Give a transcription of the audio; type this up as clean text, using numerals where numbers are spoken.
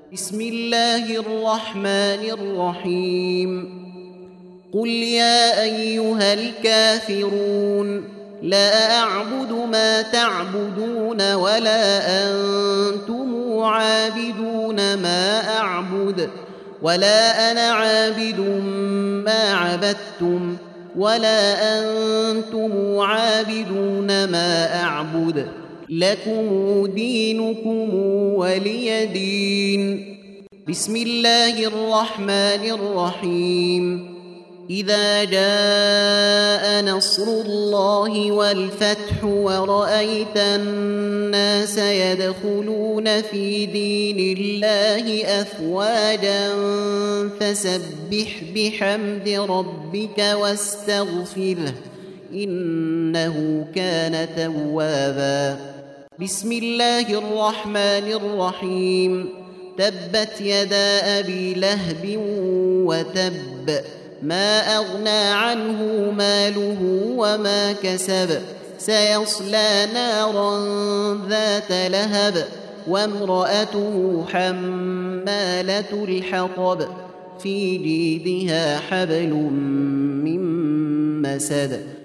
بسم الله الرحمن الرحيم قل يا أيها الكافرون لا أعبد ما تعبدون ولا أنتم عابدون ما أعبد ولا أنا عابد ما عبدتم ولا أنتم عابدون ما أعبد لكم دينكم ولي دين. بسم الله الرحمن الرحيم إذا جاء نصر الله والفتح ورأيت الناس يدخلون في دين الله أفواجا فسبح بحمد ربك واستغفره إنه كان توابا. بسم الله الرحمن الرحيم تبت يدا أبي لهب وتب ما أغنى عنه ماله وما كسب سيصلى نارا ذات لهب وامرأته حمالة الحطب في جيدها حبل من مسد